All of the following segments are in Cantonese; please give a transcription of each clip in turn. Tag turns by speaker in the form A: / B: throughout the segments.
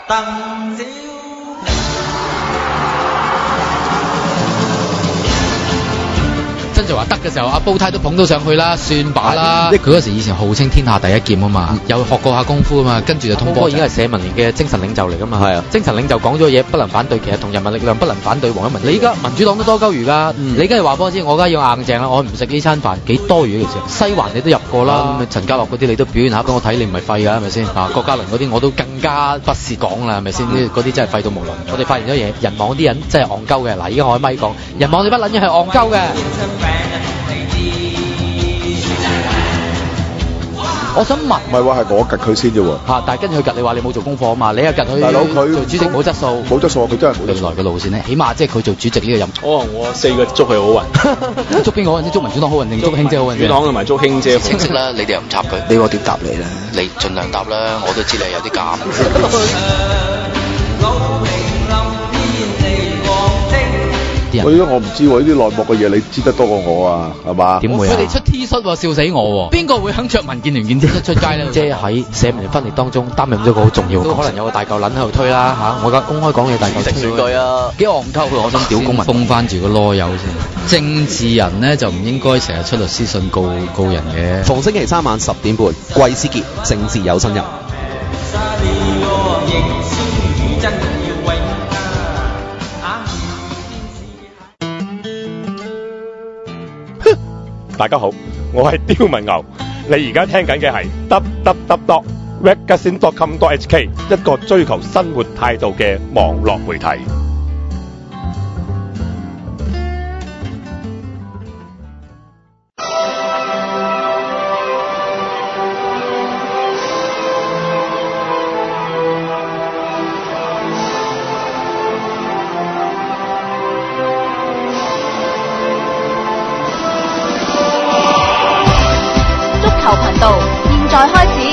A: 鄧小
B: 真就話得嘅時候，阿煲呔都捧到上去啦，算把啦。佢嗰時以前號稱天下第一劍啊嘛，有學過下功夫啊嘛，跟住就通波。
C: 已經係社民連嘅精神領袖嚟噶嘛。
D: 係啊，
C: 精神領袖講咗嘢不能反對，其實同人民力量不能反對黃一文。你而家民主黨都多鳩魚㗎，你而家係話俾我知，我而家要硬淨啦，我唔食呢餐飯，幾多餘嘅事。西環你都入過啦，咁陳家樂嗰啲你都表現下俾我睇，你唔係廢㗎係咪先？郭嘉麟嗰啲我都更加不是講啦，係咪先？嗰啲真係廢到無倫。我哋發現咗嘢，人網啲人真係戇鳩嘅。嗱，而家我喺咪講，人網你不撚嘢係戇鳩嘅。我想問，
D: 唔係喎，係我趌佢先啫喎。
C: 但係跟住佢趌你話你冇做功課啊嘛，你又趌佢。
D: 大佬佢
C: 做主席冇質素，
D: 冇質素，佢真係冇質素。
B: 未來嘅路線咧，起碼即係佢做主席呢個任。
E: 我4個捉佢好運。
C: 捉邊個好運先？捉民主黨好運定捉卿姐好運？
E: 民主黨同埋捉卿姐。
F: 清晰啦，你哋又唔插佢，你我點答你咧？你盡量答啦，我都知你係有啲假。
D: 我唔知喎，呢啲內幕嘅嘢你知得多過我啊，係嘛？
C: 點會啊？
B: 佢哋出 T 恤喎，笑死我喎！邊個會肯着民建聯件 T 恤出街咧？
C: 即係喺社民分裂當中擔任咗個好重要，都可能有個大嚿撚喺度推啦嚇。我而家公開講嘢大嚿
F: 選舉啊，
C: 幾戇鳩佢，我想屌公民
B: 封翻住個囉柚先。政治人咧就唔應該成日出律師信告人嘅。
G: 逢星期3晚10點半，季思傑政治有新人。
H: 大家好，我係刁文牛，你而家聽緊嘅係 www.magazine.com.hk 一個追求生活態度嘅網絡媒體。
I: 頻道現在開始。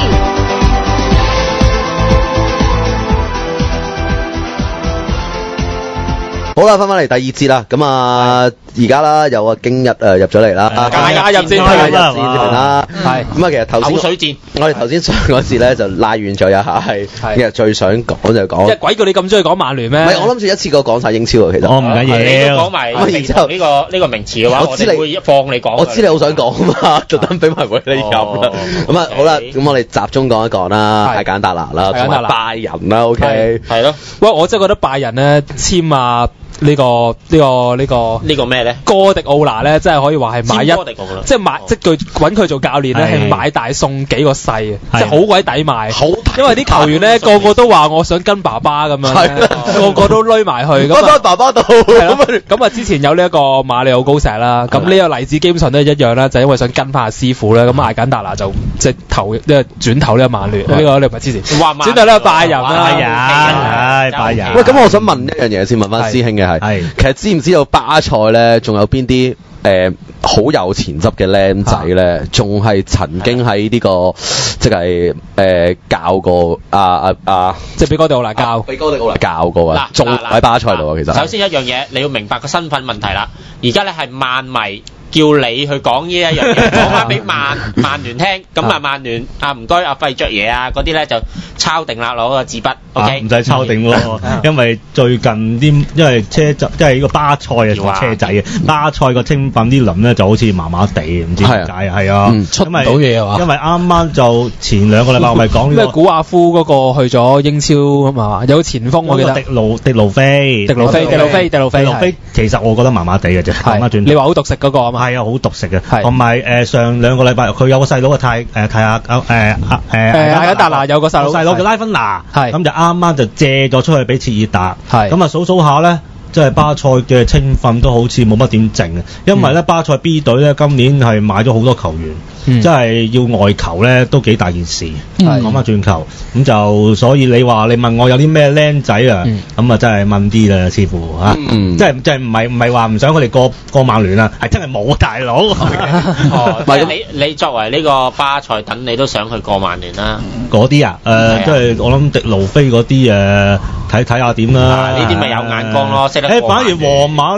G: 好啦，翻嚟第二節啦，咁而家啦，有阿京一入咗嚟啦，
E: 大家入先
G: 啦，係咁啊，其實頭先
E: 口水戰，
G: 我哋頭先上嗰次咧就拉遠咗一下，係其實最想講就講，
E: 即鬼叫你咁中意講曼聯咩？
G: 唔係，我諗住一次過講晒英超啊，其實
J: 我唔緊要，
E: 你都講埋然之後呢個名詞嘅話，我知你會放你講，
G: 我知你好想講啊嘛，特登俾埋位你入啦，咁啊好啦，咁我哋集中講一講啦，艾簡達拿啦，同埋拜仁啦 ，OK，
E: 係咯，喂，我真係覺得拜仁咧簽啊。呢個咩咧？哥迪奧拿咧，真係可以話係買即係買即佢揾佢做教練咧，係買大送幾個細嘅，即係好鬼抵買。因為啲球員咧個個都話我想跟爸爸咁樣，個個都攏埋去。
G: 咁啊爸爸到
E: 咁啊之前有呢一個馬里奧高石啦，咁呢個例子基本上都係一樣啦，就因為想跟翻阿師傅咧，咁艾簡達拿就即係轉投呢個曼聯，呢個你唔係之前轉投呢個拜仁啦，
J: 拜仁。
G: 喂，咁我想問一樣嘢先，問翻師兄嘅係，其實知唔知道巴塞咧仲有邊啲好有潛質嘅僆仔咧，仲係曾經喺呢個即係教過
E: 即係俾哥迪奧拿教，
G: 俾哥迪奧拿教過啊，仲喺巴塞度啊，其實。
C: 首先一樣嘢，你要明白個身份問題啦。而家咧係曼迷叫你去講呢一樣嘢，講翻俾曼聯聽，咁啊曼聯唔該阿費爵爺啊嗰啲咧就抄定啦，攞個紙筆 ，OK，
J: 唔使抄定喎，因為最近啲因為即係呢個巴塞啊做車仔啊，巴塞個青訓啲輪咧就好似麻麻地，唔知點解係啊，
B: 出唔到嘢啊嘛，
J: 因為啱啱就前2個禮拜我咪講呢個
E: 咩古亞夫嗰個去咗英超啊嘛，有前鋒我記得
J: 迪路菲，其實我覺得麻麻地嘅啫，講翻轉，
E: 你話好獨食嗰個啊嘛。
J: 係啊，好獨食嘅，同埋上2個禮拜佢有個細佬嘅艾簡達拿有個細佬叫拉芬拿，咁就啱啱就借咗出去俾切爾達，咁啊數下咧，即係巴塞嘅青訓都好似冇乜點剩啊，因為咧巴塞 B 隊咧今年係買咗好多球員。即係要外球咧都幾大件事，講翻轉球咁就，所以你問我有啲咩僆仔啊，咁啊真係問啲啦，似乎嚇，即係唔係話唔想佢哋過曼聯啊，係真係冇大佬。
C: 你作為呢個巴塞等，你都想去過曼聯啦？
J: 嗰啲啊，即係我諗迪盧菲嗰啲睇下點啦。
C: 呢啲咪有眼光咯，識得。
J: 反而皇馬咧。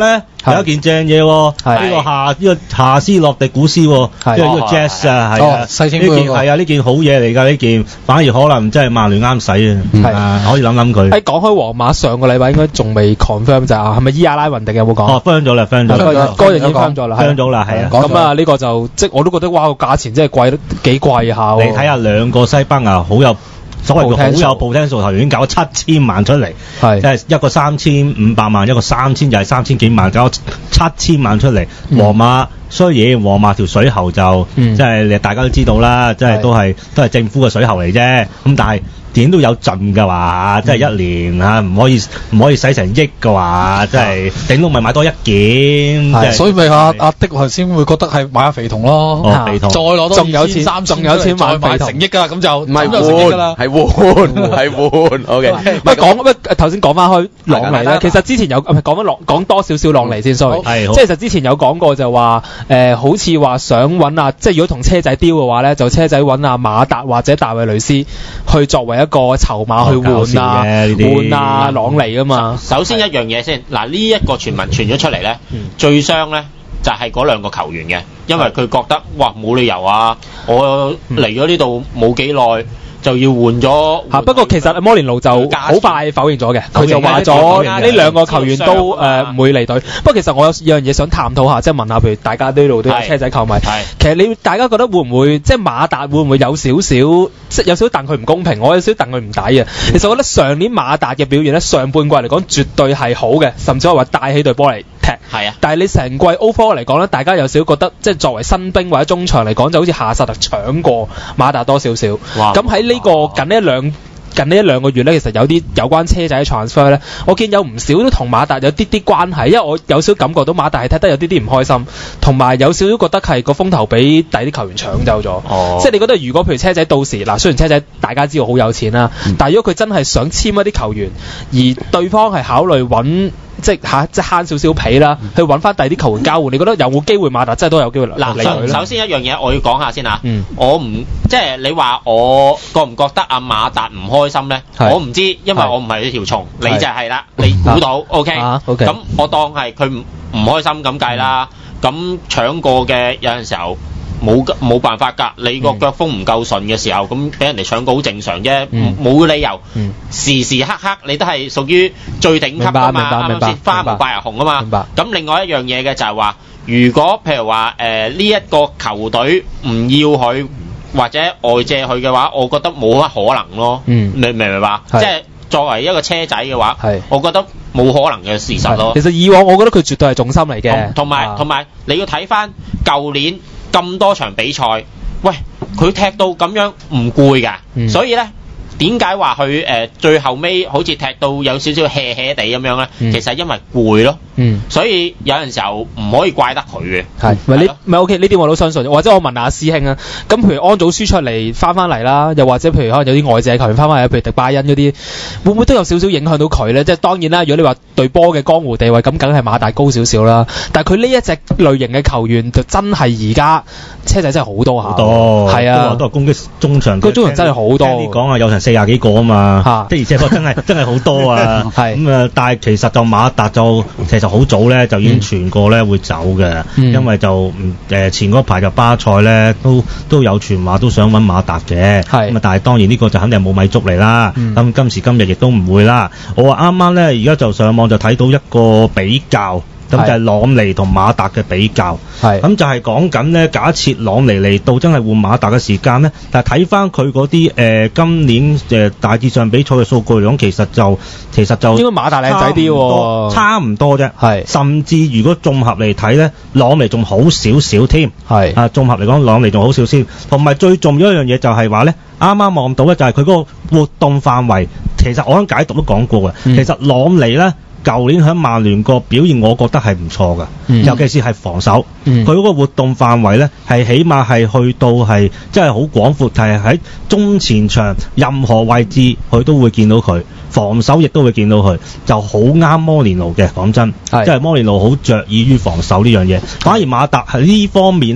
J: 有一件正嘢喎，呢個夏斯洛迪古斯喎，呢個 Jazz 啊，係啊，
A: 西青
J: 呢件係啊，呢件好嘢嚟㗎，呢件反而可能真係曼聯啱使啊，可以諗諗佢。
E: 講開皇馬上個禮拜應該仲未 confirm 就係咪伊亞拉雲迪有冇講？
J: 哦 ，confirm 咗啦，confirm 咗，
E: 嗰日已經 confirm 咗啦
J: ，confirm 咗啦，係啊。
E: 咁啊，呢個就即係我都覺得哇，個價錢真係貴得幾貴下喎。
J: 你睇下兩個西班牙好有。所謂嘅好有 potential 頭已經搞咗7000萬出嚟，即係一個3500萬，一個3000就係3000幾萬，搞7000萬出嚟。皇馬雖然皇馬條水喉就即係大家都知道啦，即係都係政府嘅水喉嚟啫。咁但係點都有盡㗎話，即係一年嚇唔可以使成億嘅話，即係頂多咪買多一件。
A: 所以咪阿的頭先會覺得係買下肥童咯，
J: 肥童
A: 再攞多
E: 仲有錢
A: 再買成億㗎，咁就
G: 唔係換係換 OK。
E: 頭先講翻開朗尼啦，其實之前有講多少少朗尼先 ，sorry，即係其實之前有講過就話好似話想揾即係如果同車仔丟嘅話咧，就車仔揾阿馬達或者大衛雷斯去作為一個籌碼去換朗尼啊嘛。
K: 首先一樣嘢先，嗱呢一個傳聞傳咗出嚟咧，最傷咧就係嗰兩個球員嘅，因為佢覺得哇冇理由啊，我嚟咗呢度冇幾耐。就要換咗
E: 不過其實摩連奴就好快否認咗嘅，佢就話咗呢兩個球員都唔會離隊。不過其實我有樣嘢想探討下，即係問下，譬如大家呢度都有車仔球迷，其實大家覺得會唔會即係馬達會唔會有少少即係有少少戥佢唔公平，我有少少戥佢唔抵啊。其實我覺得上年馬達嘅表現咧，上半季嚟講絕對係好嘅，甚至可以話帶起隊波嚟踢。
K: 係啊，
E: 但係你成季 overall 嚟講咧，大家有少少覺得即係作為新兵或者中場嚟講，就好似夏薩特搶過馬達多少少。咁喺呢個近呢一兩個月咧，其實有啲有關車仔 transfer 咧，我見有唔少都同馬達有啲關係，因為我有少感覺到馬達係踢得有啲唔開心，同埋有少少覺得係個風頭俾第啲球員搶走咗。即係你覺得如果譬如車仔到時嗱，雖然車仔大家知道好有錢啦，但係如果佢真係想簽一啲球員，而對方係考慮揾即係慳少少皮啦，去揾翻第啲球員交換，你覺得有冇機會馬達真係都有機會嗱？
K: 首先一樣嘢我要講下先啊，我唔即係你話我覺唔覺得阿馬達唔開心咧？我唔知，因為我唔係呢條蟲，你就係啦，你估到 OK，咁我當係佢唔開心咁計啦。咁搶過嘅有陣時候冇辦法㗎，你個腳風唔夠順嘅時候，咁俾人哋搶過好正常啫，冇理由時時刻刻你都係屬於最頂級㗎嘛，啱唔啱先？花無百日紅啊嘛。咁另外一樣嘢嘅就係話，如果譬如話呢一個球隊唔要佢或者外借佢嘅話，我覺得冇乜可能咯。你明唔明白？即係作為一個車仔嘅話，我覺得冇可能嘅事實咯。
E: 其實以往我覺得佢絕對係重心嚟嘅，
K: 同埋你要睇翻舊年咁多場比賽，喂，佢踢到咁樣唔攰㗎，所以咧點解話佢最後尾好似踢到有少少 hea 地咁樣咧？其實因為攰咯，所以有陣時候唔可以怪得佢嘅。
E: 係咪 OK？呢啲我都相信。或者我問下師兄啊，咁譬如安祖舒出嚟翻嚟啦，又或者譬如可能有啲外借球員翻嚟，譬如迪拜恩嗰啲，會唔會都有少少影響到佢咧？即係當然啦，如果你話對波嘅江湖地位，咁梗係馬大高少少啦。但係佢呢一隻類型嘅球員就真係而家車仔真係好多下，係啊，
J: 都係攻擊中場。
E: 個中場真係好多。
J: 你講啊，有成40幾個啊嘛，的而且確真係好多啊。咁啊，但係其實就馬達就其實好早咧就已經傳過咧會走嘅，因為就前嗰排就巴塞咧都有傳話都想揾馬達嘅，咁啊但係當然呢個就肯定係冇米粥嚟啦。咁今時今日亦都唔會啦。我話啱啱咧而家就上網就睇到一個比較。咁就係朗尼同馬達嘅比較，咁就係講緊咧，假設朗尼嚟到真係換馬達嘅時間咧，但係睇翻佢嗰啲今年大致上比賽嘅數據嚟講，其實就
E: 應該馬達靚仔啲喎，
J: 差唔多啫，甚至如果綜合嚟睇咧，朗尼仲好少少添，綜合嚟講，朗尼仲好少少，同埋最重要一樣嘢就係話咧，啱啱望到咧就係佢嗰個活動範圍，其實我喺解讀都講過嘅，其實朗尼咧。舊年喺曼聯個表現，我覺得係唔錯㗎，尤其是係防守，佢嗰個活動範圍咧係起碼係去到係真係好廣闊，係喺中前場任何位置佢都會見到佢，防守亦都會見到佢，就好啱摩連奴嘅。講真，即係摩連奴好着意於防守呢樣嘢，反而馬達喺呢方面咧。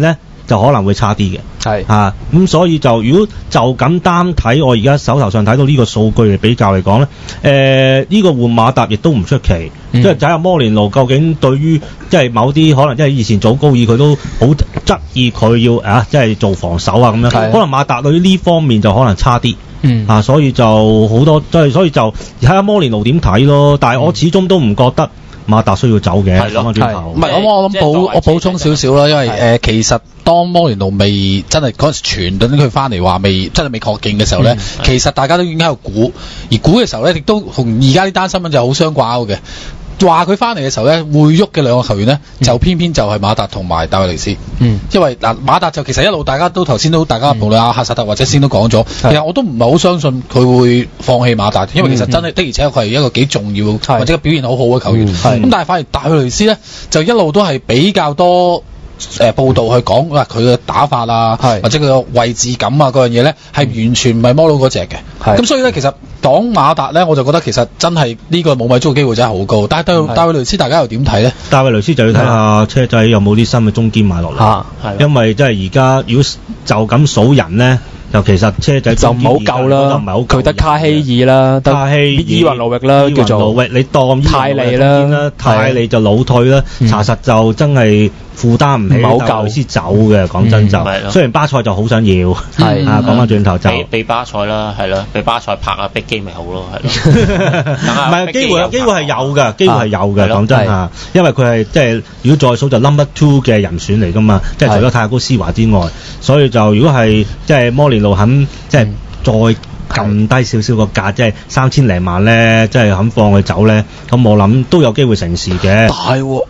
J: 就可能會差啲嘅。
E: 係
J: 咁所以就如果就咁單睇我而家手頭上睇到呢個數據嚟比較嚟講咧，呢個換馬達亦都唔出奇，即係睇下摩連奴究竟對於即係某啲可能即係以前祖高爾佢都好質疑佢要即係做防守啊咁樣，可能馬達對於呢方面就可能差啲。所以就好多，所以就睇下摩連奴點睇咯。但係我始終都唔覺得馬達需要走嘅。係咯，
A: 唔係我補充少少啦，因為其實當摩連奴未真係嗰陣時傳緊佢翻嚟話真係未確認嘅時候咧，其實大家都已經喺度估，而估嘅時候咧，亦都同而家呢單新聞就好相掛鈎嘅。話佢翻嚟嘅時候咧，會喐嘅兩個球員咧，就偏偏就係馬達同埋戴維雷斯。因為馬達就其實一路大家都頭先都大家無論阿哈薩特或者先都講咗，其實我都唔係好相信佢會放棄馬達，因為其實真係的而且確佢係一個幾重要或者表現好好嘅球員。咁但係反而戴維雷斯咧，就一路都係比較多報道去講話佢嘅打法啊，或者佢嘅位置感啊嗰樣嘢咧，係完全唔係摩魯嗰隻嘅。咁所以咧，其實講馬達咧，我就覺得其實真係呢個冇米租嘅機會真係好高。但係戴維雷斯大家又點睇咧？戴維雷斯就要睇下車仔有冇啲新嘅中堅買落嚟。因為即係而家如果就咁數人咧。就其實車仔
E: 就唔好夠啦，佢得卡希爾啦，得伊雲路域啦，叫做
J: 你當泰利啦，泰利就老退啦，查實就真係負擔唔起，好夠先走嘅。講真就，雖然巴塞就好想要，講翻轉頭就
K: 俾巴塞啦，係咯，俾巴塞拍下逼機咪好咯，係咯。
J: 唔係機會係有嘅，機會係有嘅。講真嚇，因為佢係即係如果再數就 number 2嘅人選嚟㗎嘛，即係除咗泰高斯華之外，所以就如果係即係摩連路肯即係再撳低少少個價，即係3000零萬咧，即係肯放佢走咧，咁我諗都有機會成事嘅。
G: 大喎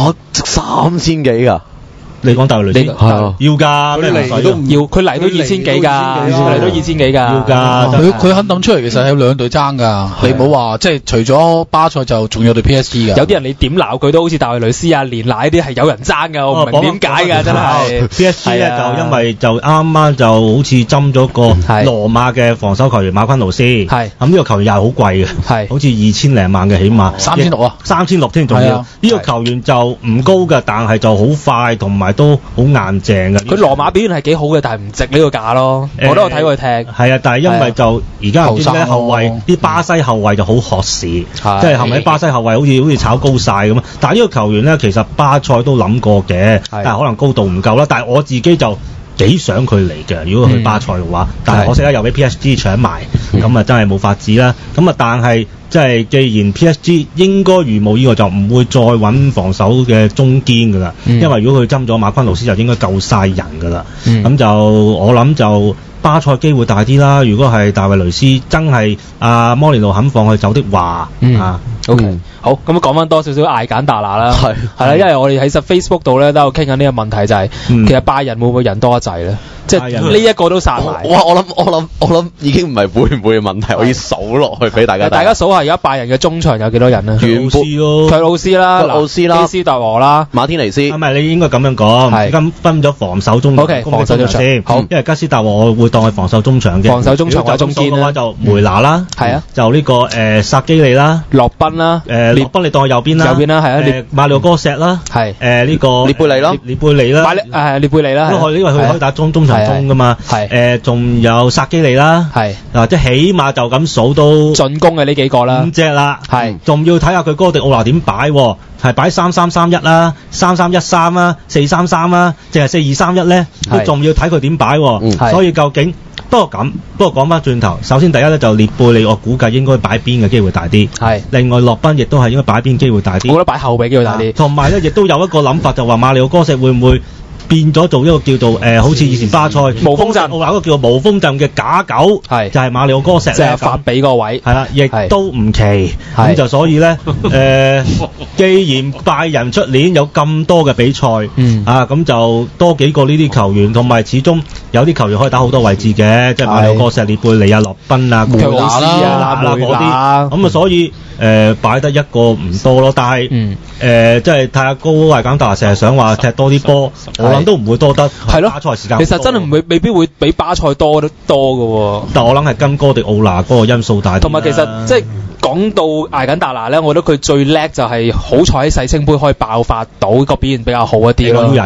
G: ，3000幾㗎？
J: 你講戴維雷斯係要㗎，
E: 佢嚟都唔要，佢嚟都2000幾㗎，嚟都2000幾㗎，
J: 要㗎。
A: 佢肯抌出嚟，其實係有兩隊爭㗎。你唔好話即係除咗巴塞就仲有隊 PSG 㗎。
E: 有啲人你點鬧佢都好似戴維雷斯啊、連奶啲係有人爭㗎，我唔明點解㗎真係。
J: PSG 咧就因為就啱啱就好似針咗個羅馬嘅防守球員馬昆奴斯，咁呢個球員又係好貴嘅，好似2000零萬嘅起碼
A: 3600啊
J: ，3600添仲要。呢個球員就唔高㗎，但係就好快同埋都好硬淨嘅。
E: 佢羅馬表現係幾好嘅，但係唔值呢個價咯。我都有睇佢踢。
J: 係啊，但係因為就而家唔知咩後衞，啲巴西後衞就好學士，即係係咪巴西後衞好似炒高晒咁啊？但係呢個球員咧，其實巴塞都諗過嘅，但係可能高度唔夠啦。但係我自己就幾想佢嚟嘅，如果去巴塞嘅話，但係可惜啦，又俾 PSG 搶埋，咁啊真係冇法子啦。咁啊，但係即係既然 PSG 應該如無意外就唔會再揾防守嘅中堅㗎啦，因為如果佢針咗馬昆奴斯就應該夠晒人㗎啦。咁就我諗就巴塞機會大啲啦。如果係大衛雷斯真係摩連奴肯放佢走的話
E: ，OK。好，咁講翻多少少艾簡達拿啦，係啦，因為我哋喺 Facebook 度咧都有傾緊呢個問題，就係其實拜仁會唔會人多一滯咧？即係呢一個都殺埋。
G: 我諗已經唔係會唔會嘅問題，我要數落去俾大家。
E: 大家數下而家拜仁嘅中場有幾多人咧？
G: 原本
E: 佢奧斯啦、基斯特羅啦、
G: 馬天尼斯。
J: 唔係，你應該咁樣講。係咁分咗防守中場、
E: 防守中場先。好，
J: 因為基斯特羅我會當係防守中場嘅。
E: 防守中場或者中堅啦，
J: 就梅拿啦，
E: 係啊，
J: 就呢個薩基利啦、
E: 洛賓啦、
J: 列賓你當右邊啦，
E: 右邊啦，係啊，
J: 馬里奧哥石啦，
E: 係
J: 呢個
G: 列貝利啦，
J: 列貝利啦，
E: 列貝利啦，
J: 因為佢可以打中場中噶嘛，係仲有薩基利啦，係嗱，即係起碼就咁數都
E: 進攻嘅呢幾個啦，
J: 五隻啦，
E: 係仲
J: 要睇下佢哥迪奧拿點擺，係擺3331啦、3313啦、433啦，定係4231咧，都仲要睇佢點擺，所以究竟。不過講翻轉頭，首先第一咧就列貝利，我估計應該擺邊嘅機會大啲。係。另外洛賓亦都係應該擺邊機會大啲。
E: 我覺得擺後備機會大啲。
J: 同埋咧，亦都有一個諗法，就話馬里奧哥石會唔會變咗做一個叫做好似以前巴塞無鋒陣，我話嗰個叫做無鋒陣嘅假狗，係就係馬里奧哥石
E: 即係法比個位，
J: 係啦，亦都唔奇。咁就所以咧，既然拜仁出年有咁多嘅比賽，咁就多幾個呢啲球員，同埋始終有啲球員可以打好多位置嘅，即係馬里奧哥石、列貝利啊、洛賓啊、梅拿啦嗰啲，咁啊所以。擺得一個唔多咯，但係即係太高艾簡達成日想話踢多啲波，我諗都唔會多得。係咯，巴塞時間
E: 其實真係未必會比巴塞多得多嘅喎。
J: 但我諗係跟哥迪奧拿嗰個因素大啲。
E: 同埋其實即係講到艾簡達拿咧，我覺得佢最叻就係好彩喺世青杯可以爆發到個表現比較好一啲咯。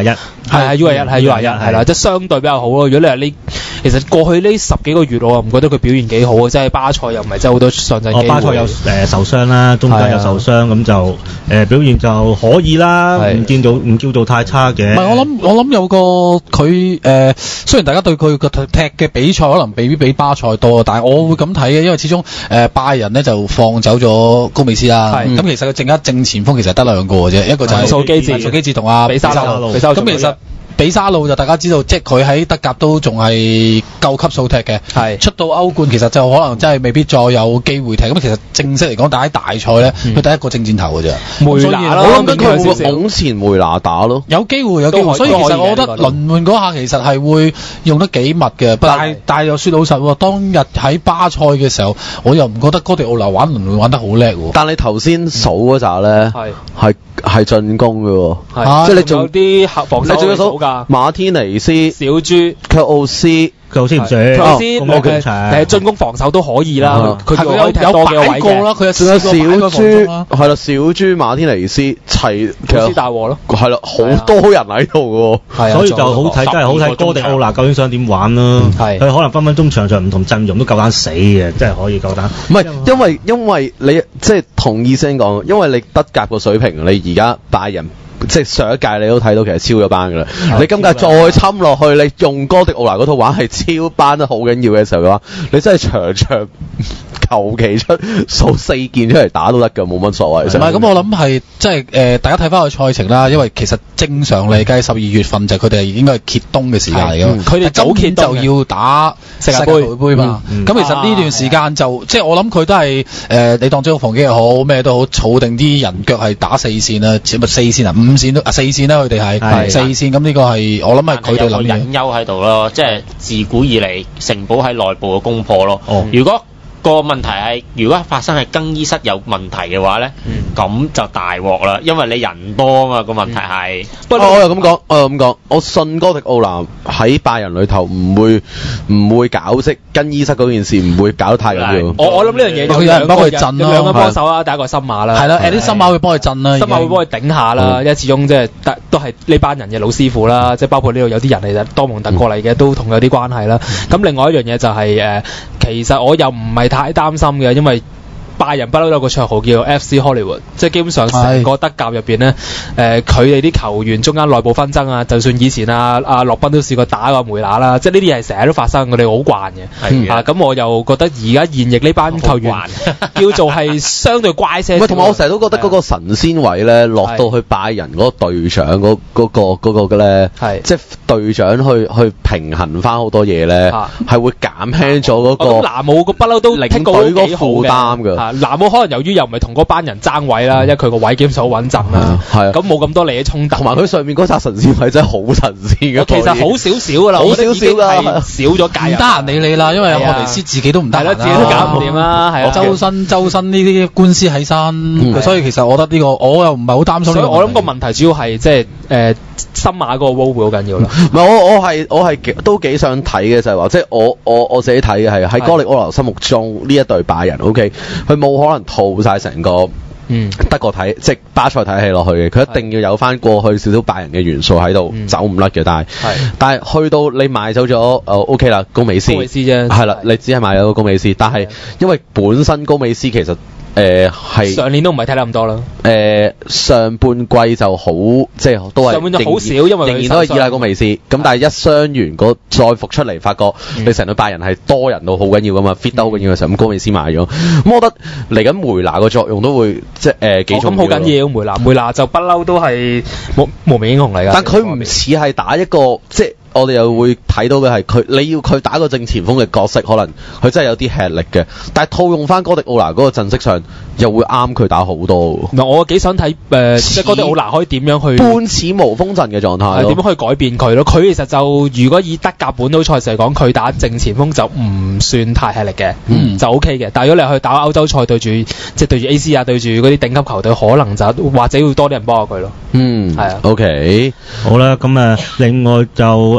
E: 係 U21 係啦，即係相對比較好咯。如果你話其實過去呢10幾個月我唔覺得佢表現幾好啊，即係巴塞又唔係真係好多上陣機會。
J: 巴塞有受傷啦，中間有受傷咁就表現就可以啦，唔叫做太差嘅。
A: 唔係我諗有個佢雖然大家對佢個踢嘅比賽可能未必比巴塞多，但係我會咁睇嘅，因為始終拜仁呢就放走咗高美斯啦。咁其實佢正前鋒其實得兩個嘅啫，一個就係素基治同阿比沙路。咁其實比沙路就大家知道，即係佢喺德甲都仲係夠級數踢嘅，出到歐冠其實就可能真係未必再有機會踢。咁其實正式嚟講，打喺大賽咧，佢第一個正箭頭嘅啫。
G: 梅拿我諗緊佢會往前梅拿打咯，
A: 有機會。所以其實我覺得輪換嗰下其實係會用得幾密嘅。但係又說老實喎，當日喺巴塞嘅時候，我又唔覺得哥迪奧拿玩輪換玩得好叻喎。
G: 但你頭先數嗰扎咧，係進攻嘅喎，即係你仲有啲防守嘅數㗎。馬天尼斯、
E: 小豬、
G: 卻奧斯
J: 唔算，
E: 進攻防守都可以啦。佢有
A: 擺過啦，佢有
G: 小豬係啦，小豬馬天尼斯齊
E: 其實大鑊咯，
G: 係啦，好多人喺度
J: 嘅，所以就好睇，真係好睇哥迪奧拿究竟想點玩啦。佢可能分分鐘場唔同陣容都夠膽死嘅，真係可以夠膽。
G: 唔係因為你即係同意先講，因為你德甲個水平，你而家拜仁。即係上一屆你都睇到其實超咗班㗎啦，你今屆再侵落去，你用哥迪奧拿嗰套玩係超班得好緊要嘅時候嘅話，你真係場求其出數4件出嚟打都得㗎，冇乜所謂。
A: 唔係咁，我諗係即係大家睇翻個賽程啦，因為其實正常嚟計12月份就佢哋應該係揭冬嘅時間嚟㗎，佢哋早揭就要打世界盃嘛。咁其實呢段時間就即係我諗佢都係你當張防機又好咩都好，儲定啲人腳係打4線啦，似咪4線啊5線都4線啦，佢哋係4線。咁呢個係我諗係佢哋諗嘅
K: 隱憂喺度咯，即係自古以嚟城堡喺內部嘅攻破咯。如果個問題係，如果發生係更衣室有問題嘅話咧，咁就大鑊啦，因為你人多啊嘛，個問題係。
G: 不過我又咁講，我信哥迪奧拿喺拜仁裏頭唔會搞即更衣室嗰件事，唔會搞得太緊要。
E: 我諗呢樣嘢佢有人幫佢震咯，兩個幫手啦，第一個係森馬啦，
A: 係啦，啲森馬會幫佢震啦，
E: 森馬會幫佢頂下啦，因為始終即係都係呢班人嘅老師傅啦，即係包括呢度有啲人其實多蒙特過嚟嘅都同有啲關係啦。咁另外一樣嘢就係其實我又唔係太擔心嘅，因為拜仁不嬲有個綽號叫 FC Hollywood， 即係基本上成個德甲入邊咧，佢哋啲球員中間內部紛爭啊，就算以前阿洛賓都試過打過梅拿啦，即係呢啲係成日都發生，佢哋好慣嘅。咁我又覺得而家現役呢班球員叫做係相對乖些。
G: 同埋我成日都覺得嗰個神仙位咧，落到去拜仁嗰個隊長嗰個嘅咧，即係隊長去平衡翻好多嘢咧，係會減輕咗嗰個。
E: 拿姆個不嬲都領隊個
G: 負擔㗎。
E: 南姆可能由於又唔係同嗰班人爭位啦，因為佢個位基本上好穩陣啦，咁冇咁多利益衝突。
G: 同埋佢上面嗰紮神仙位真係好神仙嘅。
E: 其實好少少㗎啦，
G: 好少少㗎，
E: 少咗介入。
A: 唔得閒理你啦，因為有莫尼斯自己都唔得閒啦，
E: 自己都搞唔掂啦，係啊。
A: 周身呢啲官司喺身，所以其實我覺得呢個我又唔係好擔心。
E: 我諗個問題主要係即係森馬嗰個 role 會好緊要啦。
G: 唔係我係都幾想睇嘅就係話，即係我自己睇嘅係喺哥迪奧拿心目中呢一隊拜仁 OK。佢冇可能套晒成個德國體即係巴塞體系落去嘅，佢一定要有翻過去少少拜仁嘅元素喺度，走唔甩嘅。但係去到你買走咗OK 啦，高美斯
E: 啫，
G: 係啦，你只係買咗個高美斯，但係因為本身高美斯其實係
E: 上年都唔係踢得咁多啦。
G: 上半季就好，即係都係
E: 上半季好少，因為
G: 仍然都係依賴高美斯。咁但係一傷完再復出嚟，發覺你成隊拜仁係多人到好緊要噶嘛，fit 得好緊要嘅時候，咁高美斯買咗。咁我覺得嚟緊梅拿個作用都會即係幾重要。
E: 咁好緊要，梅拿就不嬲都係無名英雄嚟㗎。
G: 但佢唔似係打一個即係。我哋又會睇到嘅係你要佢打個正前鋒嘅角色，可能佢真係有啲吃力嘅。但係套用翻哥迪奧拿嗰個陣式上，又會啱佢打好多。
E: 嗱，我幾想睇即係哥迪奧拿可以點樣去
G: 半似無鋒陣嘅狀態，
E: 點樣可以改變佢咯？佢其實就如果以德甲本土賽事嚟講，佢打正前鋒就唔算太吃力嘅，就 OK 嘅。但係如果你去打歐洲賽對住 AC 啊，對住嗰啲頂級球隊，可能就或者要多啲人幫下佢咯。
G: 係啊。OK，
J: 好啦，咁另外就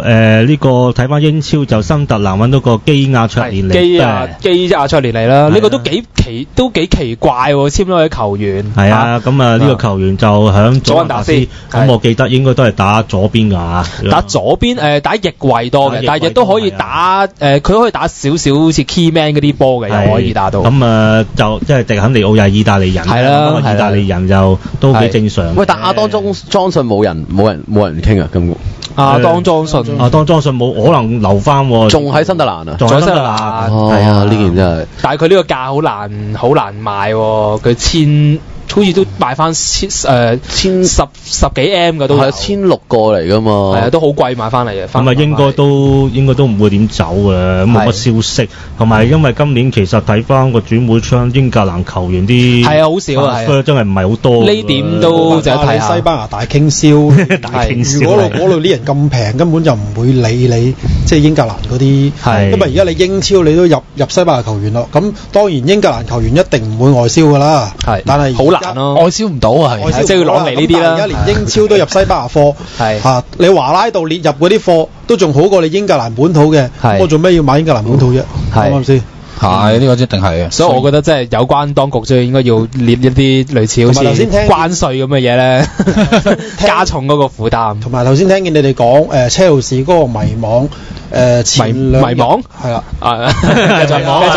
J: 呢個睇翻英超就新特蘭揾到個基亞卓連尼，
E: 基亞卓連尼啦，呢個都幾奇怪喎，簽咗個球員。
J: 係啊，咁呢個球員就響祖雲達斯，咁我記得應該都係打左邊㗎嚇。
E: 打左邊打翼位多嘅，但係亦都可以打佢可以打少少好似 key man 嗰啲波嘅，又可以打到。
J: 咁就即係迪肯尼奧又係意大利人，
E: 係啦，
J: 意大利人就都幾正常。
G: 喂，但亞當莊信冇人傾啊，咁。
E: 亞當莊信
J: 冇可能留翻喎，
G: 仲喺新特蘭啊，
E: 仲喺新特蘭，
G: 係啊，呢件真係。
E: 但係佢呢個價好難賣喎，佢好似都賣翻10幾 M 嘅都係
G: 1600個嚟噶嘛，
E: 係啊，都好貴買翻嚟嘅。
J: 咁應該都唔會點走嘅，冇乜消息。同埋因為今年其實睇翻個轉會窗，英格蘭球員啲
E: 係啊好少啊，
J: 真係唔係好多。
E: 呢點都就睇下
L: 西班牙大傾銷，如果嗰度啲人咁平，根本就唔會理你，即係英格蘭嗰啲。係因為而家你英超你都入西班牙球員咯，咁當然英格蘭球員一定唔會外銷噶啦。係，但係
E: 好難咯，
A: 外銷唔到啊，係
E: 即係要攞嚟呢啲啦。
L: 而家連英超都入西班牙貨，係嚇你華拉道列入嗰啲貨都仲好過你英格蘭本土嘅，我做咩要買英格蘭本土啫？啱唔啱先？
A: 係呢個一定係嘅，
E: 所以我覺得即係有關當局即係應該要列一啲類似好似關稅咁嘅嘢咧，加重嗰個負擔。
L: 同埋頭先聽見你哋講車路士嗰個迷惘。
E: 迷惘
L: 係啦，
E: 繼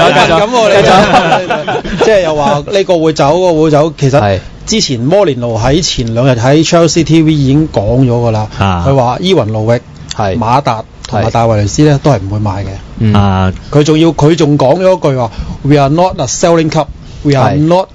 E: 續，
L: 即係又話呢個會走，個會走。其實之前摩連奴喺前2日喺 Chelsea TV 已經講咗㗎啦，佢話伊雲路域、馬達同埋大衛雷斯咧都係唔會賣嘅。佢仲講咗一句話 ：We are not a selling club。We are not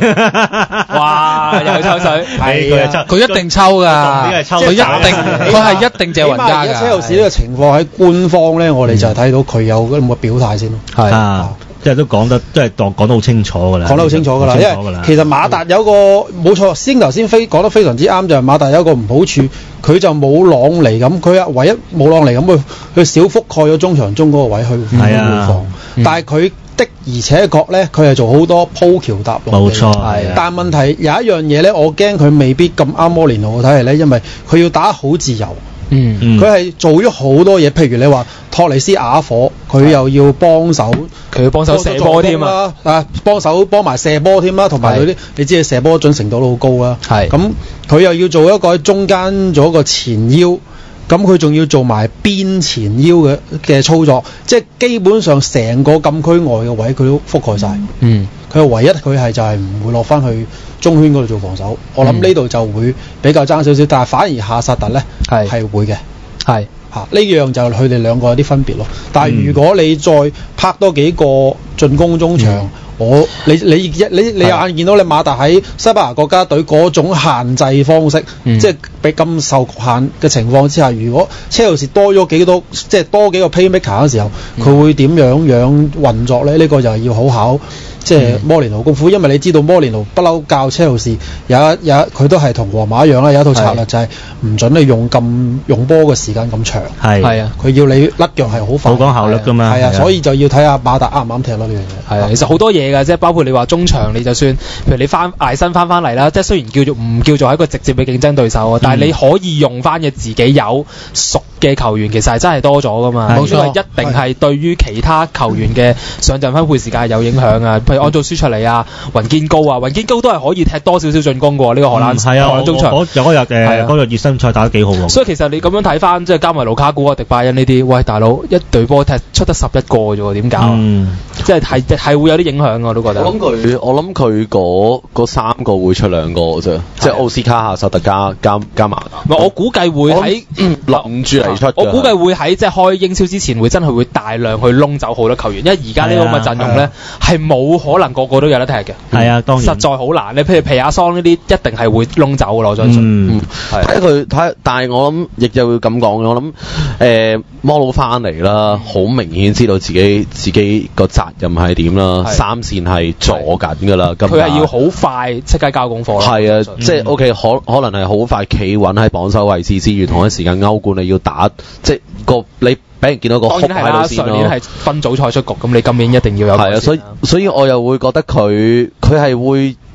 E: 哇！又抽水，
A: 佢一定抽㗎，佢係一定借雲加㗎。
L: 車路士呢個情況喺官方咧，我哋就係睇到佢有咁嘅表態先咯。
J: 係即係都講得，即係講得好清楚㗎啦。
L: 講得好清楚㗎啦，因為其實馬達有個冇錯，師兄頭先講得非常之啱，就係馬達有一個唔好處，佢就冇朗尼咁，佢唯一冇朗尼咁，佢少覆蓋咗中場中嗰個位去換防，但係佢。的而且確咧，佢係做好多鋪橋搭路。
J: 冇錯，
L: 但係問題有一樣嘢咧，我驚佢未必咁啱摩連奴嘅睇嚟咧，因為佢要打好自由。佢係做咗好多嘢，譬如你話托尼斯啞火，佢又要幫手，
E: 佢要幫手射波添啊！
L: 幫埋射波添啦，同埋佢啲你知射波準程度都好高啊。咁佢又要做一個喺中間做一個前腰。咁佢仲要做埋邊前腰嘅操作，即係基本上成個禁區外嘅位佢都覆蓋晒。佢唯一佢係就係唔會落翻去中圈嗰度做防守。我諗呢度就會比較爭少少，但係反而夏薩特咧係會嘅。係嚇呢樣就佢哋兩個有啲分別咯。但係如果你再拍多幾個進攻中場，你有眼見到你馬達喺西班牙國家隊嗰種限制方式，即係俾咁受局限嘅情況之下，如果車路士多咗幾個 playmaker 嘅時候，佢會點樣運作咧？呢個就係要好考。即係摩連奴功夫，因為你知道摩連奴不嬲教車路士有佢都係同皇馬一樣啦，有一套策略就係唔準你用波嘅時間咁長。係啊，佢要你甩腳係好快，
J: 好講效率㗎嘛。
L: 係啊，所以就要睇下馬達啱唔啱踢咯呢樣嘢。
E: 係啊，其實好多嘢㗎，即係包括你話中場，你就算譬如你艾辛翻嚟啦，即係雖然唔叫做係一個直接嘅競爭對手啊，但係你可以用翻嘅自己有熟嘅球員，其實係真係多咗㗎嘛。冇錯，一定係對於其他球員嘅上陣分配時間係有影響啊。譬如安祖舒出嚟啊，雲堅高都係可以踢多少少進攻嘅喎。呢個荷蘭中場
J: 嗰日熱身賽打得幾好喎。
E: 所以其實你咁樣睇翻，即係加埋盧卡古啊、迪拜恩呢啲，喂大佬一隊波踢出得11個啫喎，點搞？即係會有啲影響我都覺得。
G: 我諗佢嗰3個會出2個啫，即係奧斯卡、夏薩特加馬。
E: 我估計會喺
G: 諗住嚟出。
E: 我估計會喺即係開英超之前，會真係會大量去窿走好多球員，因為而家呢個咁嘅陣容咧係冇可能個個都有得踢嘅。係啊，當然實在好難。你譬如皮亞桑呢啲，一定係會窿走嘅咯，我相信。
G: 睇佢睇，但係我諗亦就會咁講嘅。我諗摩魯翻嚟啦，好明顯知道自己個責任係點啦。3線係阻緊㗎啦。
E: 佢係要好快即刻交功課。
G: 係啊，即係 OK，可能係好快企穩喺榜首位置之餘，同一時間歐冠你要打，即係你俾人見到個哭喺度先咯。
E: 上年係分組賽出局，咁你今年一定要有。
G: 係啊，所以我又會覺得佢係會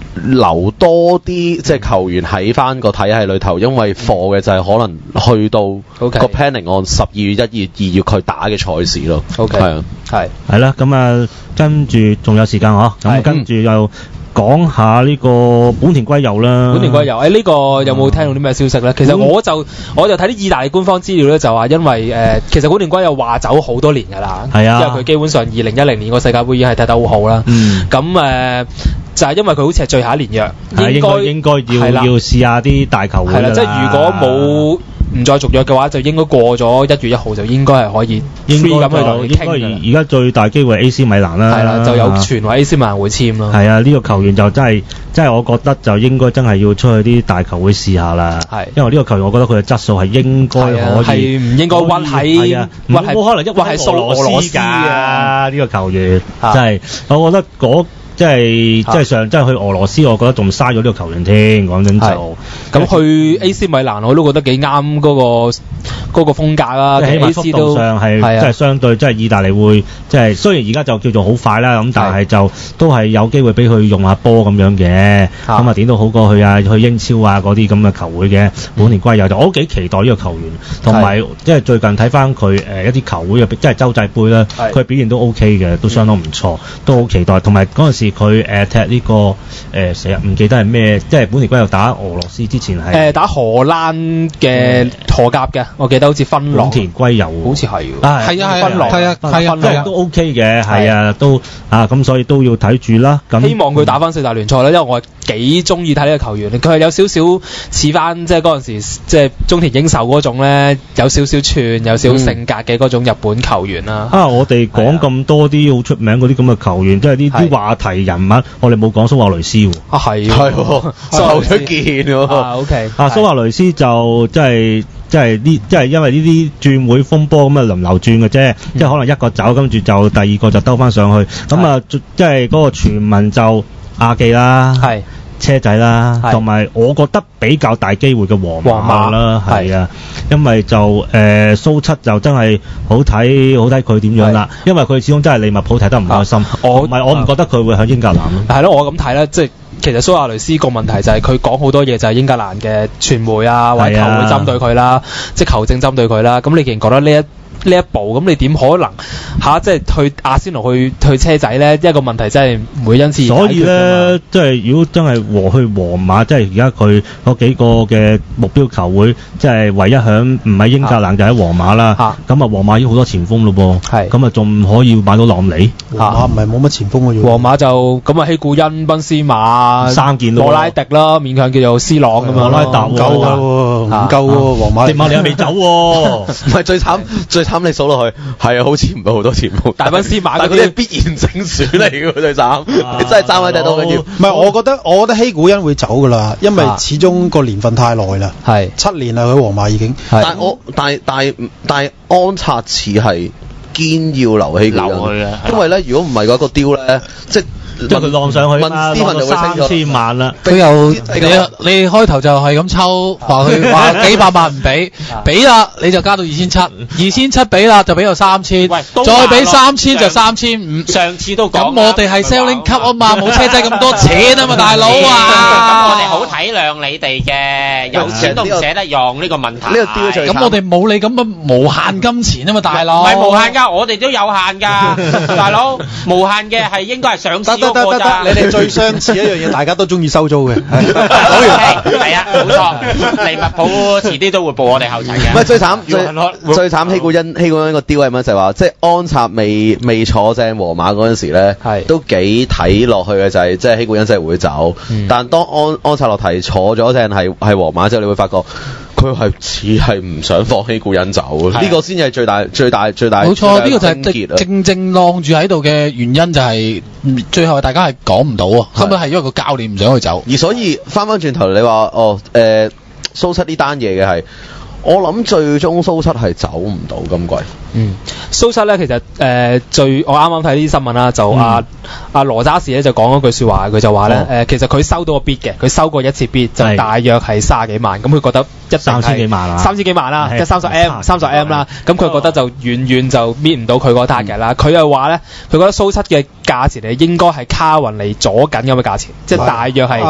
G: 留多啲即係球員喺翻個體系裏頭，因為貨嘅就係可能去到個 planning on 12月、1月、2月佢打嘅賽事咯。係啊，
J: 係啦，咁啊跟住仲有時間嗬，咁跟住又講下呢個本田圭佑啦。
E: 本田圭佑，呢個有冇聽到啲咩消息咧？其實我就睇啲意大利官方資料咧，就話因為其實本田圭佑話走好多年㗎啦，
J: 係啊，
E: 因為佢基本上2010年個世界盃已經係踢得好好啦。咁就係因為佢好似係最後一年約，
J: 應該要試下啲大球會啦。
E: 即係如果冇唔再續約嘅話，就應該過咗1月1號就應該係可以 free 咁去到傾嘅。
J: 而家最大機會係 AC 米蘭啦，
E: 係啦，就有傳話 AC 米蘭會簽咯。
J: 係啊，呢個球員就真係我覺得就應該真係要出去啲大球會試下啦。係，因為呢個球員我覺得佢嘅質素係應該可以，
E: 係唔應該屈喺
J: 冇可能一屈喺俄羅斯㗎呢個球員，真係我覺得即係去俄羅斯，我覺得仲嘥咗呢個球員添。講真就
E: 咁去 AC 米蘭，我都覺得幾啱嗰個風格啦。
J: 起碼速度上係即係相對，即係意大利會即係雖然而家就叫做好快啦，咁但係就都係有機會俾佢用下波咁樣嘅。咁啊點都好過去英超啊嗰啲咁嘅球會嘅。本田圭佑就我都幾期待呢個球員，同埋即係最近睇翻佢一啲球會即係洲際杯啦，佢表現都 OK 嘅，都相當唔錯，都好期待。同埋嗰陣時佢踢呢個成日唔記得係咩，即係本田圭佑打俄羅斯之前係
E: 打荷蘭嘅荷甲嘅，我記得好似芬朗。
J: 本田圭佑
E: 好似係
J: 係啊，
E: 芬朗
J: 係啊，都 OK 嘅，係啊，都咁所以都要睇住啦。咁
E: 希望佢打翻4大聯賽啦，因為我幾中意睇呢個球員，佢係有少少似翻即係嗰陣時即係中田英壽嗰種咧，有少少串，有少少性格嘅嗰種日本球員啦。
J: 我哋講咁多啲好出名嗰啲咁嘅球員，即係呢啲話題人物，我哋冇講蘇亞雷斯喎。
G: 受咗見喎。
J: OK。蘇亞雷斯就即係因為呢啲轉會風波咁啊輪流轉嘅啫，即係可能一個走，跟住就第二個就兜翻上去。咁啊，即係嗰個傳聞就亞記啦。係。車仔啦，同埋我覺得比較大機會嘅皇馬啦，係啊，因為就蘇七就真係好睇佢點樣啦，因為佢始終真係利物浦睇得唔開心，我唔覺得佢會喺英格蘭咯。
E: 係咯，我咁睇啦，即係其實蘇亞雷斯個問題就係佢講好多嘢就係英格蘭嘅傳媒啊或者球會針對佢啦，即係球證針對佢啦，咁你既然覺得呢一步，咁你點可能即係去阿仙奴去車仔咧？一個問題真係唔會因此而解決。所以咧，
J: 即係如果真係去皇馬，即係而家佢嗰幾個嘅目標球會，即係唯一響唔係英格蘭就喺皇馬啦。咁啊，皇馬已經好多前鋒咯噃。咁啊，仲可以買到朗尼。
L: 皇馬唔係冇乜前鋒嘅啫。
E: 皇馬就咁啊，希古恩、賓斯馬、
J: 3件咯。
E: 莫拉迪啦，勉強叫做 C 朗咁樣。
J: 莫拉特唔夠
L: 喎，皇馬。
J: 迪馬利亞未走喎。
G: 唔係最慘。你數落去係啊，好似唔係好多前鋒，
E: 大賓斯馬
G: 但係佢哋必然正選嚟嘅，最慘，你真係爭位踢到緊要。
L: 唔係，我覺得希古恩會走㗎啦，因為始終個年份太耐啦，係7年啦，佢喺皇馬已經。
G: 但係安察似係堅要留希古恩，因為咧，如果唔係嗰個雕咧，即係
J: 佢浪上去啦，浪到3000萬啦。
A: 佢又你開頭就係咁抽，話幾百萬唔俾啦，你就加到2700俾啦，就俾到3000，再俾3000就3500。
K: 上次都講
A: 咁我哋係 selling 級啊嘛，冇車仔咁多錢啊嘛，大佬啊！
K: 咁我哋好體諒你哋嘅，有錢都唔捨得用呢個問題。
G: 呢個雕最慘。
A: 咁我哋冇你咁嘅無限金錢啊嘛，大佬。
K: 唔係無限㗎，我哋都有限㗎，大佬。無限嘅係應該係上市。
L: 得，你哋最相似一樣嘢，大家都中意收租嘅。
K: 係啊，冇錯。利物浦遲啲都會步我哋後塵嘅。
G: 唔係最慘，希古恩個雕係乜？就係話，即係安察未坐正皇馬嗰陣時咧，都幾睇落去嘅就係，即係希古恩真係會走。但當安察洛提坐咗正係皇馬之後，你會發覺佢係似係唔想放希古恩走。呢個先係最大。
A: 冇錯，呢個就係正晾住喺度嘅原因，就係最後大家係講唔到啊，根本係因為個教練唔想去走。
G: 而所以翻轉頭，你話蘇七呢單嘢嘅係， 我諗最終蘇七係走唔到今季。
E: 蘇七咧其實我啱啱睇啲新聞啦，就阿羅渣士咧就講嗰句説話，佢就話咧其實佢收到個 bid 嘅，佢收過一次 bid 就大約係30幾萬，咁佢覺得一定係
J: 3000幾萬啦
E: ，3000幾萬啦，即係30M 啦，咁佢覺得就遠就搣唔到佢個 target 啦。佢又話咧，佢覺得蘇七嘅價錢係應該係卡雲嚟左緊咁嘅價錢，即係大約係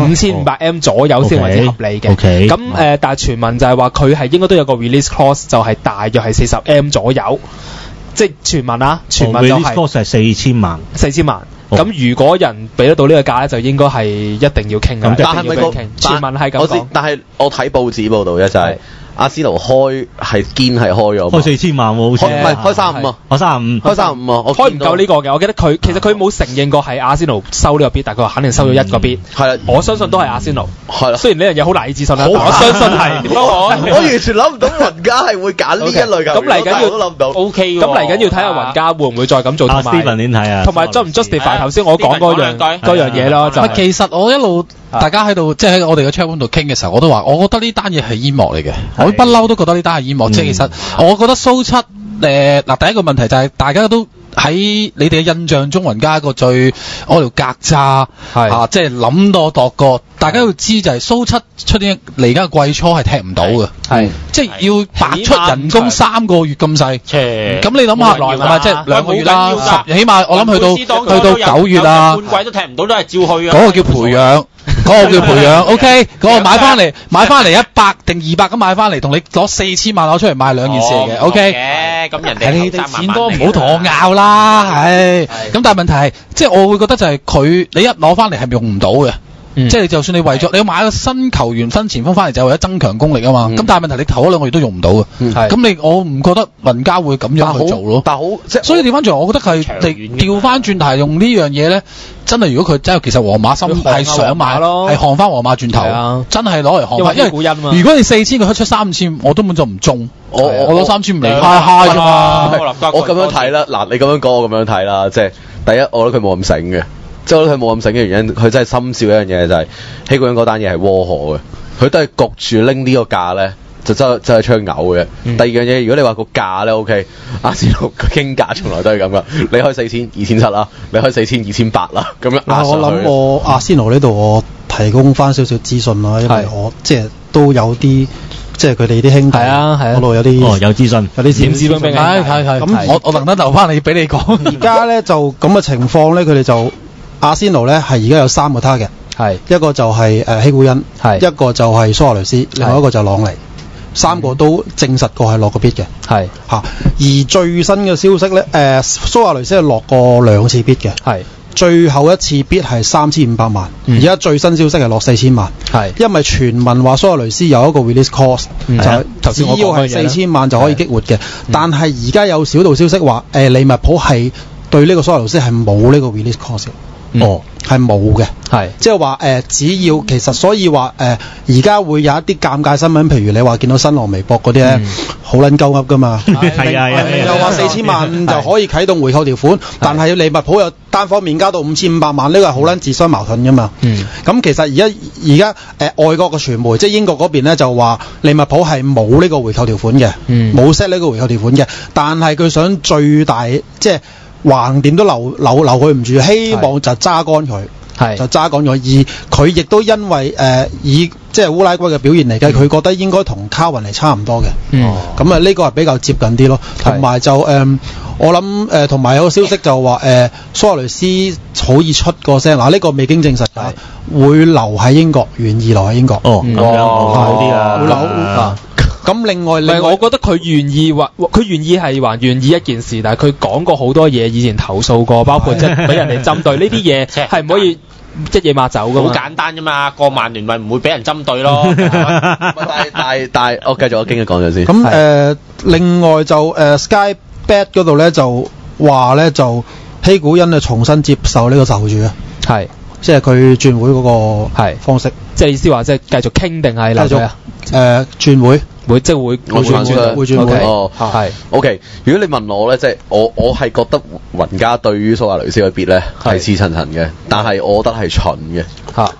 E: 5500M 左右先為之合理嘅。咁但係傳聞就係話佢係應該都有個 release clause， 就係大約係40M 左右，即係傳聞啊，傳聞就係
J: release clause 係4000萬。
E: 4000萬。咁如果人俾得到呢個價咧，就應該係一定要傾嘅。
G: 但係咪個
E: 傳聞係咁講？
G: 但係我睇報紙報道咧就係阿仙奴開係堅係開咗，
J: 開4000萬喎，好似
G: 唔係開35啊，
J: 開35
G: 啊，我
E: 開唔夠呢個嘅。我記得佢其實佢冇承認過係阿仙奴收呢個 bid，但係佢話肯定收咗一個 bid。係啦，我相信都係阿仙奴。係啦，雖然呢樣嘢好難以置信啦，但我相信係。
G: 我完全諗唔到雲加係會揀呢一類嘅。
E: 咁嚟緊要
G: 都諗唔到。
K: OK 喎。
E: 咁嚟緊要睇下雲加會唔會再咁做，同埋
J: Steven 點睇啊？
E: 同埋 justify 頭先我講嗰樣嘢咯。就
A: 其實我一路大家喺度即係喺我哋嘅 chat room 度傾嘅時候，我都話我覺得呢單嘢係煙幕嚟嘅，我不嬲都覺得呢單係煙幕。即係其實我覺得蘇七嗱第一個問題就係大家都喺你哋嘅印象中，雲加一個最條格渣即係諗多度過。大家要知就係蘇七出年嚟緊嘅季初係踢唔到嘅，即係要白出人工3個月咁細。咁你諗下，即係2個月啦，起碼我諗去到9月啦，
K: 半季都踢唔到都係照去啊。
A: 嗰個叫培養。嗰個叫培養 ，OK， 嗰個買翻嚟100定200咁買翻嚟，同你攞4000萬攞出嚟買兩件事嚟嘅 ，OK。
K: 咁人哋
A: 你哋錢多唔好同我拗啦，係。咁但係問題係，即係我會覺得就係佢你一攞翻嚟係用唔到嘅。即係就算你為咗你買個新球員新前鋒翻嚟就係為咗增強功力啊嘛，咁但係問題你頭嗰2個月都用唔到嘅，咁我唔覺得雲加會咁樣去做咯。所以調翻轉，我覺得係調翻轉頭用呢樣嘢咧，真係如果佢真係其實皇馬心係想買咯，係看翻皇馬轉頭，真係攞嚟看翻，因為如果你4000佢出3000，我根本就唔中，我攞3500嚟嗨啫嘛。
G: 我咁樣睇啦，嗱你咁樣講我咁樣睇啦，即係第一我覺得佢冇咁醒嘅。即係我覺得佢冇咁醒嘅原因，佢真係深笑一樣嘢就係希古恩嗰單嘢係窩河嘅，佢都係焗住拎呢個價咧，就真係出去嘔嘅。第二樣嘢，如果你話個價咧 OK， 阿仙奴傾價從來都係咁噶，你開4000、2700啦，你開4000、2800啦，咁樣壓上去。
L: 我諗我阿仙奴呢度我提供翻少少資訊啦，因為我即係都有啲。即係佢哋啲兄弟嗰度有啲
J: 有資訊，
L: 有啲點資訊俾
A: 係咁我能得留翻你俾你講。
L: 而家咧就咁嘅情況咧，佢哋就阿仙奴咧係而家有3個 target，一個就係希古恩，一個就係蘇亞雷斯，另外一個就朗尼，3個都證實過係落個 bid 嘅，而最新嘅消息咧，蘇亞雷斯係落過2次 bid 嘅，最後一次 bid 係3500萬，而家最新消息係落4000萬，因為傳聞話蘇亞雷斯有一個 release clause，就只要係4000萬就可以激活嘅，但係而家有小道消息話，利物浦係對呢個蘇亞雷斯係冇呢個 release clause。係冇嘅，即係話只要其實所以話而家會有一啲尷尬新聞，譬如你話見到新浪微博嗰啲咧，好撚鳩噏噶嘛，又話4000萬就可以啟動回購條款，但係利物浦又單方面加到5500萬，呢個係好撚自相矛盾噶嘛。咁其實而家外國嘅傳媒，即係英國嗰邊咧就話利物浦係冇呢個回購條款嘅，冇 set 呢個回購條款嘅，但係佢想最大即係。橫掂都留佢唔住，希望就揸乾佢，就揸乾咗。而佢亦都因為以即係烏拉圭嘅表現嚟計，佢覺得應該同卡雲係差唔多嘅。咁呢個係比較接近啲咯。同埋就我諗同埋有個消息就話蘇亞雷斯好易出個聲，嗱呢個未經證實㗎，會留喺英國，願意留喺英國。
J: 咁樣好啲啊，
L: 會留。咁另外，
E: 我覺得佢願意係還願意一件事，但係佢講過好多嘢，以前投訴過，包括即係俾人哋針對呢啲嘢，係唔可以一嘢抹走㗎嘛？
K: 好簡單啫嘛，過曼聯咪唔會俾人針對咯。
G: 但係我繼續我經嘅講咗先。
L: 咁另外就Sky Bet 嗰度咧就話咧就希古恩重新接受呢個受注啊，即係佢轉會嗰個方式，
E: 即係意思話即係繼續傾定係繼續
L: 轉會。
E: 即係會
L: 轉會
G: 哦，係 OK。如果你問我咧，即係我係覺得雲加對於蘇亞雷斯嘅 bid咧係似層層嘅，但係我覺得係蠢嘅即係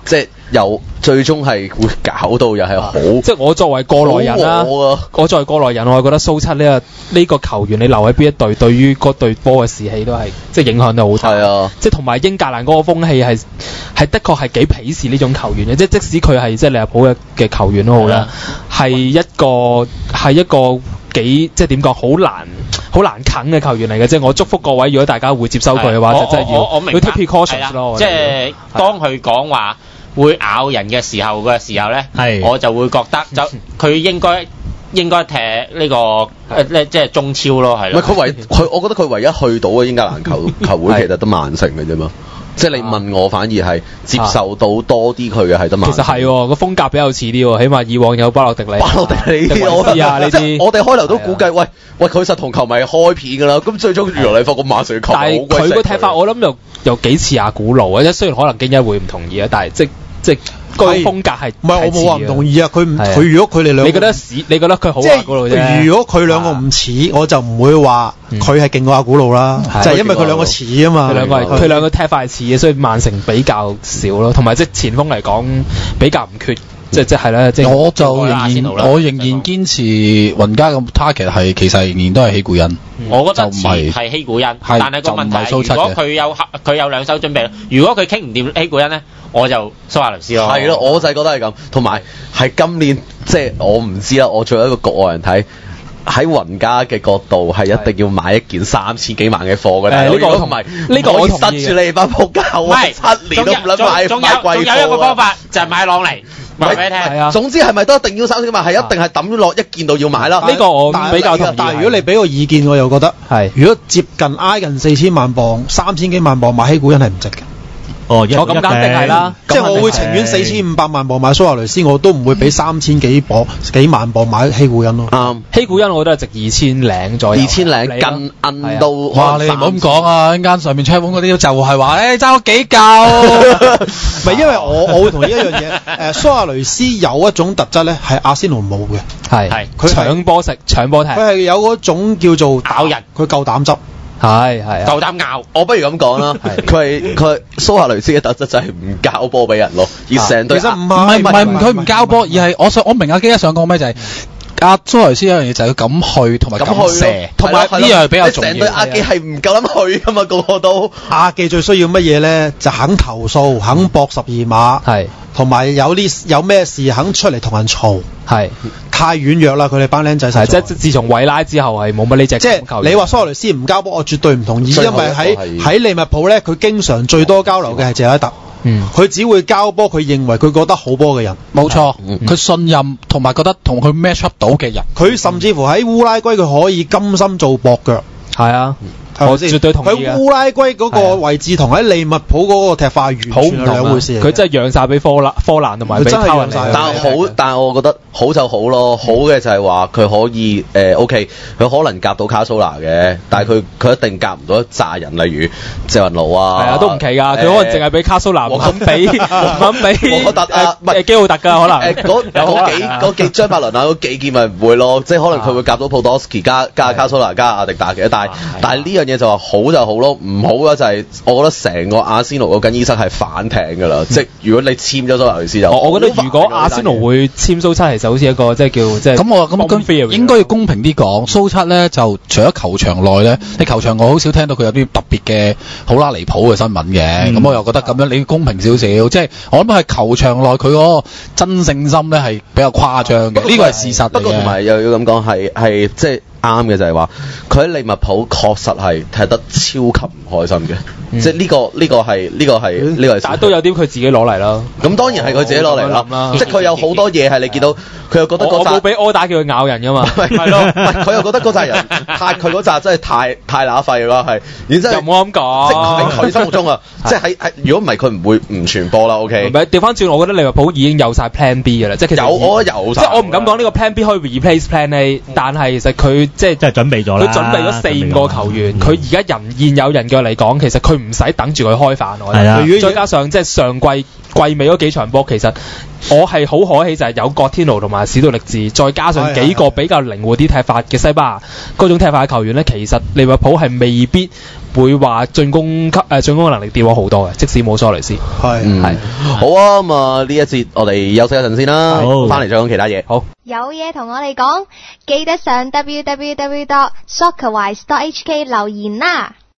G: 又最終係會搞到又係好。
E: 即係我作為過來人啦，我作為過來人，我係覺得蘇七呢個球員你留喺邊一隊，對於嗰隊波嘅士氣都係即係影響都好大。
G: 係啊，
E: 即係同埋英格蘭嗰個風氣係的確係幾鄙視呢種球員嘅，即使佢係即係利物浦嘅球員都好啦，係一個幾即係點講好難啃嘅球員嚟嘅。即係我祝福各位，如果大家會接收佢嘅話，就真係要 take precautions 咯。
K: 即係當佢講話會咬人嘅時候咧，我就會覺得就佢應該踢呢個即係中超咯，係咯。
G: 我覺得佢唯一去到嘅英格蘭球會其實得曼城嘅啫嘛。即係你問我，反而係接受到多啲佢嘅係得曼城。
E: 其實係個風格比較似啲喎，起碼以往有巴洛迪尼呢啲，
G: 我哋開頭都估計，喂佢實同球迷開片㗎啦。咁最終原來你發覺曼城嘅球迷好鬼死。
E: 但係佢個踢法我諗又幾似阿古路啊！即係雖然可能京一會唔同意啊，但係即係個風格係
L: 唔係我冇話唔同意啊？佢如果佢哋兩個，
E: 你覺得佢好阿古路啫？
L: 如果佢兩個唔似，我就唔會話佢係勁過阿古路啦。就係因為佢兩個似啊嘛。
E: 佢兩個踢法係似嘅，所以曼城比較少咯。同埋即係前鋒嚟講比較唔缺。即係咧，
A: 我仍然堅持雲加嘅 target 其實仍然都係希古恩。
K: 我覺得係希古恩，但係個問題，如果佢有兩手準備，如果佢傾唔掂希古恩咧，我就蘇亞雷斯咯。
G: 係咯，我就係覺得係咁，同埋係今年即係我唔知啦。我作為一個局外人睇，喺雲加嘅角度係一定要買一件3000幾萬嘅貨嘅。
E: 呢個同埋呢個我同意。
G: 塞住你班仆街，7年都唔撚買貴貨。
K: 仲有一個方法就係買朗尼。話俾你聽，
G: 總之係咪都一定要3000幾萬？係一定係抌落一件度要買啦。
E: 呢個我比較同意。
L: 但係如果你俾個意見，我又覺得如果接近挨近4000萬磅、3000幾萬磅買希古恩係唔值嘅。
E: 我咁肯定係啦，
L: 即係我會情願4500萬磅買蘇亞雷斯，我都唔會俾3000幾萬磅買希古恩咯。
E: 啱，希古恩我覺得係值2000零左右
G: ，2000零近摁到。
A: 哇！你唔好咁講啊！一間上面窗款嗰啲就係話爭咗幾嚿。
L: 唔係因為我會同意一樣嘢，蘇亞雷斯有一種特質咧係阿仙奴冇嘅，
E: 係佢搶波踢，佢
L: 係有嗰種叫做
K: 咬人，
L: 佢夠膽執。
E: 係
K: 夠膽拗，
G: 我不如咁講啦，佢蘇亞雷斯嘅特質就係唔交波俾人咯，而成隊
L: 其實唔
A: 係佢唔交波，而係我明阿基一想講咩就係阿蘇亞雷斯有樣嘢就係佢敢去同埋敢射，同埋呢樣比較重要。
G: 成隊阿基係唔夠膽去噶嘛，個個都。
L: 阿基最需要乜嘢咧？就肯投訴，肯搏12碼，係同埋有咩事肯出嚟同人嘈，係。太軟弱啦！佢哋班僆仔
E: 即係自從韋拉之後係冇乜呢隻球員。
L: 即係你話蘇亞雷斯唔交波，我絕對唔同意，因為喺利物浦咧，佢經常最多交流嘅係謝拉特。佢只會交波，佢認為佢覺得好波嘅人。
A: 冇錯，佢信任同埋覺得同佢 match up 到嘅人。
L: 佢甚至乎喺烏拉圭佢可以甘心做駁腳。
E: 係啊。我絕對同意嘅。
L: 佢烏拉圭嗰個位置同喺利物浦嗰個踢法完全係兩回事。
E: 佢真係讓晒俾科蘭同埋俾卡雲尼。
G: 但係我覺得好就好咯。好嘅就係話佢可以OK，佢可能夾到卡蘇拿嘅，但係佢一定夾唔到一紮人，例如謝雲奴啊。
E: 係啊，都唔奇㗎。佢可能淨係俾卡蘇拿，唔肯俾
G: 我特
E: 基奧特㗎可能。
G: 嗰幾張伯倫啊，嗰幾件咪唔會咯。即係可能佢會夾到普多斯基加卡蘇拿加阿迪達嘅，但係呢樣嘢就話好就好咯，唔好嘅就係我覺得成個阿仙奴嗰更衣室係反艇㗎啦，即係如果你簽咗蘇亞雷斯就，
E: 我覺得如果阿仙奴會簽蘇七，其實好似一個即係叫即係
A: 咁應該要公平啲講，蘇七咧就除咗球場內咧，你球場外好少聽到佢有啲特別嘅好啦離譜嘅新聞嘅，咁我又覺得咁樣你要公平少少，即係我諗係球場內佢嗰個真性心咧係比較誇張嘅，呢個係事實嚟嘅。
G: 不過同埋又要咁講係即係。啱嘅就係話，佢喺利物浦確實係踢得超級唔開心嘅，即係呢個係，
E: 但係都有啲佢自己攞嚟啦。
G: 咁當然係佢自己攞嚟啦，即係佢有好多嘢係你見到，佢又覺得嗰扎
E: 我冇俾柯打叫佢咬人㗎嘛，
G: 係咯，佢又覺得嗰扎人佢嗰扎真係太乸廢啦，係，然之後
E: 又冇咁講，
G: 即係喺佢心目中啊，即係喺如果唔係佢唔會唔傳波啦 ，OK。
E: 唔係調翻轉，我覺得利物浦已經有晒 Plan B 㗎啦，即係其實
G: 有
E: 即係我唔敢講呢個 Plan B 可以 replace Plan A，但係其實佢即係
J: 準備咗啦，
E: 佢準備咗4個球員，佢而家現有人腳嚟講，其實佢唔使等住佢開飯，我覺得。再加上即係上季尾嗰幾場波，其實我係好可喜就係有國天奴同埋史杜力治，再加上幾個比較靈活啲踢法嘅西班牙嗰種踢法嘅球員咧，其實利物浦係未必會話進攻嘅能力跌咗好多嘅，即使冇蘇雷斯。
G: 係好啊，咁啊呢一節我哋休息一陣先啦，翻嚟再講其他嘢。好，
I: 有嘢同我哋講，記得上 www.soccerwise.hk 留言啦。